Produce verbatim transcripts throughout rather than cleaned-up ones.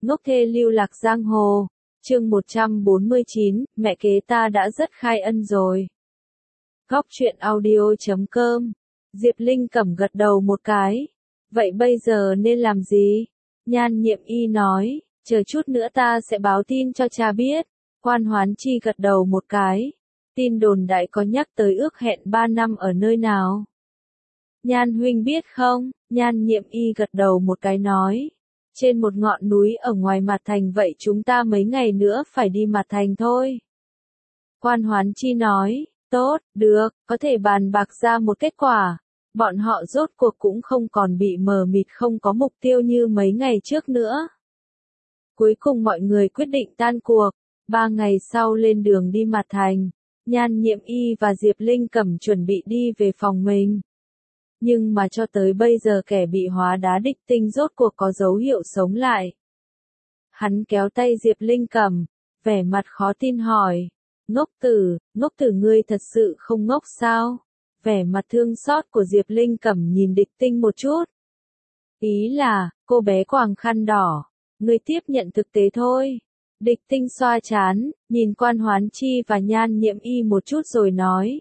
Ngốc thê lưu lạc giang hồ. Chương một trăm bốn mươi chín, mẹ kế ta đã rất khai ân rồi. Góc truyện audio chấm com. Diệp Linh Cẩm gật đầu một cái. Vậy bây giờ nên làm gì? Nhan Nhiệm Y nói, chờ chút nữa ta sẽ báo tin cho cha biết. Quan Hoán Chi gật đầu một cái. Tin đồn đại có nhắc tới ước hẹn ba năm ở nơi nào? Nhan huynh biết không? Nhan Nhiệm Y gật đầu một cái nói. Trên một ngọn núi ở ngoài Mạt Thành, vậy chúng ta mấy ngày nữa phải đi Mạt Thành thôi. Quan Hoán Chi nói, tốt, được, có thể bàn bạc ra một kết quả. Bọn họ rốt cuộc cũng không còn bị mờ mịt không có mục tiêu như mấy ngày trước nữa. Cuối cùng mọi người quyết định tan cuộc. Ba ngày sau lên đường đi Mạt Thành, Nhan Nhiệm Y và Diệp Linh Cẩm chuẩn bị đi về phòng mình. Nhưng mà cho tới bây giờ kẻ bị hóa đá địch tinh rốt cuộc có dấu hiệu sống lại. Hắn kéo tay Diệp Linh Cẩm, vẻ mặt khó tin hỏi. Ngốc tử, ngốc tử ngươi thật sự không ngốc sao? Vẻ mặt thương xót của Diệp Linh Cẩm nhìn địch tinh một chút. Ý là, cô bé quàng khăn đỏ, ngươi tiếp nhận thực tế thôi. Địch tinh xoa chán, nhìn Quan Hoán Chi và Nhan Nhiệm Y một chút rồi nói.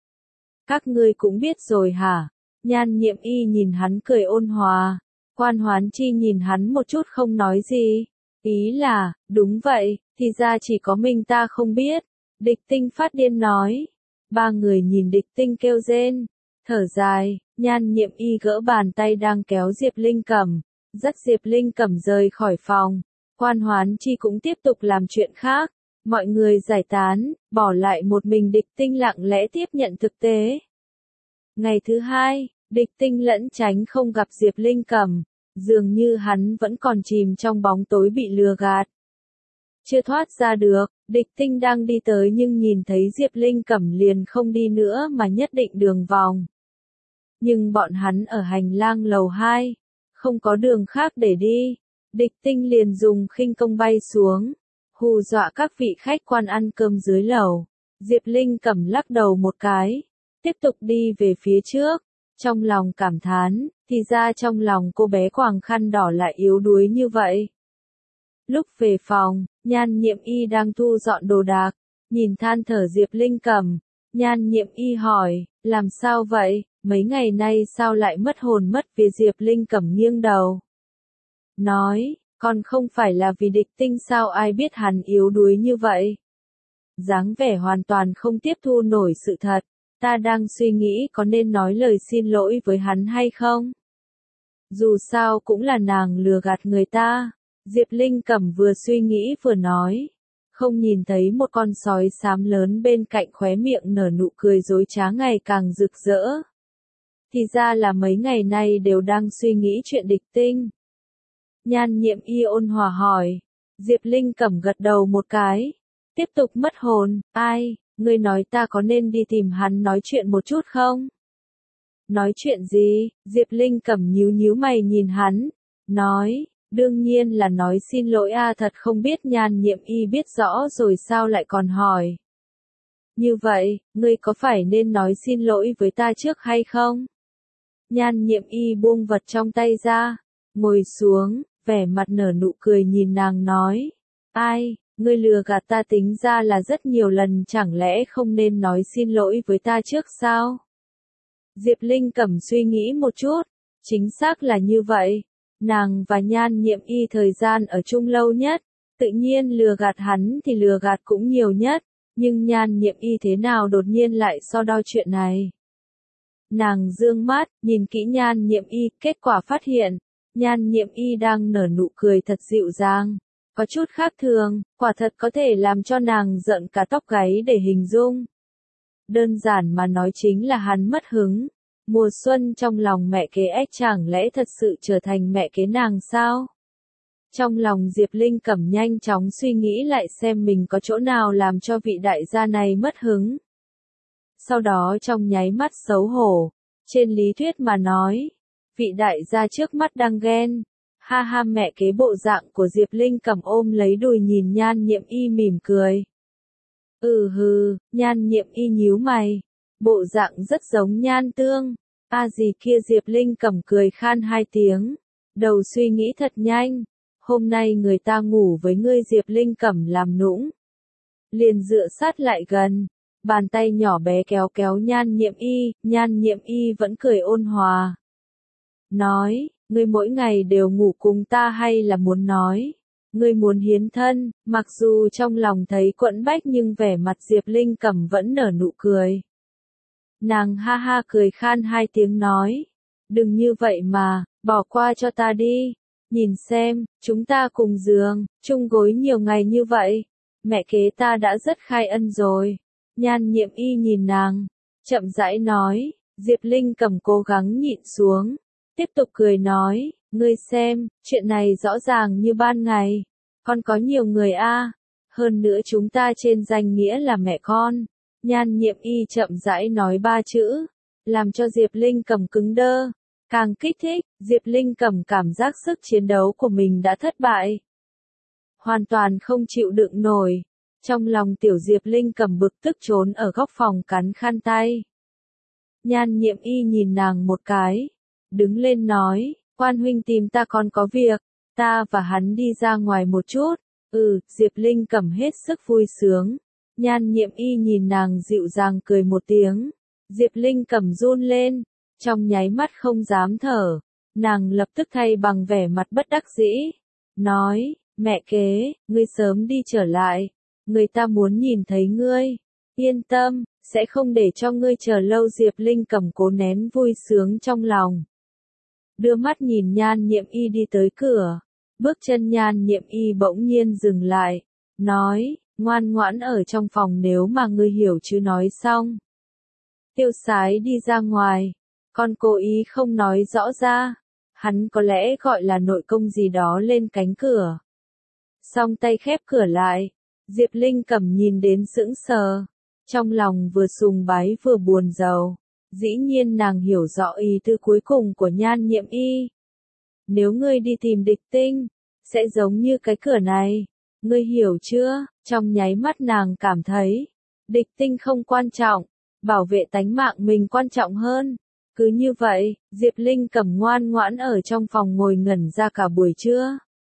Các ngươi cũng biết rồi hả? Nhan Nhiệm Y nhìn hắn cười ôn hòa. Quan Hoán Chi nhìn hắn một chút không nói gì. Ý là, đúng vậy, thì ra chỉ có mình ta không biết. Địch tinh phát điên nói. Ba người nhìn địch tinh kêu rên. Thở dài, Nhan Nhiệm Y gỡ bàn tay đang kéo Diệp Linh Cẩm, dắt Diệp Linh Cẩm rời khỏi phòng. Quan Hoán Chi cũng tiếp tục làm chuyện khác. Mọi người giải tán, bỏ lại một mình địch tinh lặng lẽ tiếp nhận thực tế. Ngày thứ hai, địch tinh lẫn tránh không gặp Diệp Linh Cẩm, dường như hắn vẫn còn chìm trong bóng tối bị lừa gạt. Chưa thoát ra được, địch tinh đang đi tới nhưng nhìn thấy Diệp Linh Cẩm liền không đi nữa mà nhất định đường vòng. Nhưng bọn hắn ở hành lang lầu hai, không có đường khác để đi. Địch tinh liền dùng khinh công bay xuống, hù dọa các vị khách quan ăn cơm dưới lầu. Diệp Linh Cẩm lắc đầu một cái, tiếp tục đi về phía trước, trong lòng cảm thán, thì ra trong lòng cô bé quàng khăn đỏ lại yếu đuối như vậy. Lúc về phòng, Nhan Nhiệm Y đang thu dọn đồ đạc, nhìn than thở Diệp Linh Cẩm, Nhan Nhiệm Y hỏi, làm sao vậy, mấy ngày nay sao lại mất hồn mất vía? Diệp Linh Cẩm nghiêng đầu. Nói, còn không phải là vì địch tinh sao, ai biết hắn yếu đuối như vậy. Dáng vẻ hoàn toàn không tiếp thu nổi sự thật, ta đang suy nghĩ có nên nói lời xin lỗi với hắn hay không. Dù sao cũng là nàng lừa gạt người ta. Diệp Linh Cẩm vừa suy nghĩ vừa nói. Không nhìn thấy một con sói xám lớn bên cạnh khóe miệng nở nụ cười dối trá ngày càng rực rỡ. Thì ra là mấy ngày nay đều đang suy nghĩ chuyện địch tinh. Nhan Nhiệm Y ôn hòa hỏi. Diệp Linh Cẩm gật đầu một cái. Tiếp tục mất hồn, ai, ngươi nói ta có nên đi tìm hắn nói chuyện một chút không? Nói chuyện gì? Diệp Linh Cẩm nhíu nhíu mày nhìn hắn. Nói, đương nhiên là nói xin lỗi a. Thật không biết. Nhan Nhiệm Y biết rõ rồi sao lại còn hỏi. Như vậy, ngươi có phải nên nói xin lỗi với ta trước hay không? Nhan Nhiệm Y buông vật trong tay ra, ngồi xuống, vẻ mặt nở nụ cười nhìn nàng nói. Ai, ngươi lừa gạt ta tính ra là rất nhiều lần, chẳng lẽ không nên nói xin lỗi với ta trước sao? Diệp Linh Cẩm suy nghĩ một chút, chính xác là như vậy. Nàng và Nhan Nhiệm Y thời gian ở chung lâu nhất, tự nhiên lừa gạt hắn thì lừa gạt cũng nhiều nhất, nhưng Nhan Nhiệm Y thế nào đột nhiên lại so đo chuyện này. Nàng dương mắt, nhìn kỹ Nhan Nhiệm Y, kết quả phát hiện, Nhan Nhiệm Y đang nở nụ cười thật dịu dàng, có chút khác thường, quả thật có thể làm cho nàng giận cả tóc gáy để hình dung. Đơn giản mà nói chính là hắn mất hứng. Mùa xuân trong lòng mẹ kế ếch chẳng lẽ thật sự trở thành mẹ kế nàng sao? Trong lòng Diệp Linh Cẩm nhanh chóng suy nghĩ lại xem mình có chỗ nào làm cho vị đại gia này mất hứng. Sau đó trong nháy mắt xấu hổ, trên lý thuyết mà nói, vị đại gia trước mắt đang ghen. Ha ha, mẹ kế bộ dạng của Diệp Linh Cẩm ôm lấy đùi nhìn Nhan Nhiệm Y mỉm cười. Ừ hừ, Nhan Nhiệm Y nhíu mày. Bộ dạng rất giống Nhan Tương. A gì kia? Diệp Linh Cẩm cười khan hai tiếng. Đầu suy nghĩ thật nhanh. hôm nay người ta ngủ với ngươi Diệp Linh Cẩm làm nũng. Liền dựa sát lại gần, bàn tay nhỏ bé kéo kéo Nhan Nhiệm Y, Nhan Nhiệm Y vẫn cười ôn hòa. Nói, ngươi mỗi ngày đều ngủ cùng ta hay là muốn nói, ngươi muốn hiến thân, mặc dù trong lòng thấy quẫn bách nhưng vẻ mặt Diệp Linh Cẩm vẫn nở nụ cười. Nàng ha ha cười khan hai tiếng nói, đừng như vậy mà, bỏ qua cho ta đi, nhìn xem, chúng ta cùng giường, chung gối nhiều ngày như vậy, mẹ kế ta đã rất khai ân rồi. Nhan Nhiệm Y nhìn nàng, chậm rãi nói, Diệp Linh Cẩm cố gắng nhịn xuống, tiếp tục cười nói, ngươi xem, chuyện này rõ ràng như ban ngày, con có nhiều người a, hơn nữa chúng ta trên danh nghĩa là mẹ con. Nhan Nhiệm Y chậm rãi nói ba chữ, làm cho Diệp Linh Cẩm cứng đơ, càng kích thích, Diệp Linh Cẩm cảm giác sức chiến đấu của mình đã thất bại. Hoàn toàn không chịu đựng nổi, trong lòng tiểu Diệp Linh Cẩm bực tức trốn ở góc phòng cắn khăn tay. Nhan Nhiệm Y nhìn nàng một cái, đứng lên nói, quan huynh tìm ta còn có việc, ta và hắn đi ra ngoài một chút. Ừ, Diệp Linh Cẩm hết sức vui sướng. Nhan Nhiệm Y nhìn nàng dịu dàng cười một tiếng. Diệp Linh Cẩm run lên, trong nháy mắt không dám thở. Nàng lập tức thay bằng vẻ mặt bất đắc dĩ. Nói, mẹ kế, ngươi sớm đi trở lại. Người ta muốn nhìn thấy ngươi. Yên tâm, sẽ không để cho ngươi chờ lâu. Diệp Linh Cẩm cố nén vui sướng trong lòng. Đưa mắt nhìn Nhan Nhiệm Y đi tới cửa. Bước chân Nhan Nhiệm Y bỗng nhiên dừng lại. Nói, ngoan ngoãn ở trong phòng nếu mà ngươi hiểu chứ nói xong. Tiêu Sái đi ra ngoài. Con cố ý không nói rõ ra. Hắn có lẽ gọi là nội công gì đó lên cánh cửa. Song tay khép cửa lại. Diệp Linh Cẩm nhìn đến sững sờ. Trong lòng vừa sùng bái vừa buồn rầu. Dĩ nhiên nàng hiểu rõ ý tư cuối cùng của Nhan Nhiệm Y. Nếu ngươi đi tìm địch tinh, sẽ giống như cái cửa này. Ngươi hiểu chưa? Trong nháy mắt nàng cảm thấy, địch tinh không quan trọng, bảo vệ tánh mạng mình quan trọng hơn. Cứ như vậy, Diệp Linh Cẩm ngoan ngoãn ở trong phòng ngồi ngẩn ra cả buổi trưa.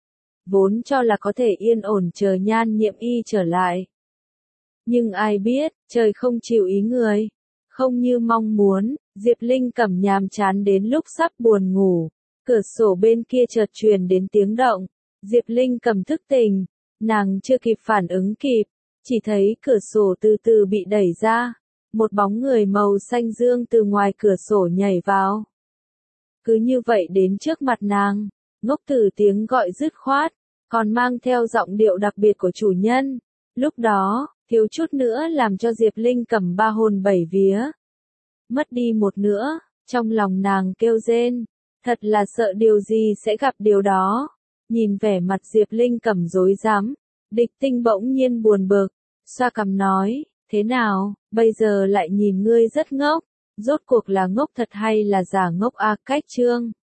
Vốn cho là có thể yên ổn chờ Nhan Nhiệm Y trở lại. Nhưng ai biết, trời không chịu ý người. Không như mong muốn, Diệp Linh Cẩm nhàm chán đến lúc sắp buồn ngủ. Cửa sổ bên kia chợt truyền đến tiếng động. Diệp Linh Cẩm thức tỉnh. Nàng chưa kịp phản ứng kịp. Chỉ thấy cửa sổ từ từ bị đẩy ra. Một bóng người màu xanh dương từ ngoài cửa sổ nhảy vào. Cứ như vậy đến trước mặt nàng. Ngốc Tử tiếng gọi dứt khoát. Còn mang theo giọng điệu đặc biệt của chủ nhân. Lúc đó, thiếu chút nữa làm cho Diệp Linh Cẩm ba hồn bảy vía. Mất đi một nữa, trong lòng nàng kêu rên. Thật là sợ điều gì sẽ gặp điều đó. Nhìn vẻ mặt Diệp Linh Cẩm rối rắm, địch tinh bỗng nhiên buồn bực, xoa cằm nói, thế nào, bây giờ lại nhìn ngươi rất ngốc, rốt cuộc là ngốc thật hay là giả ngốc a? Cách chương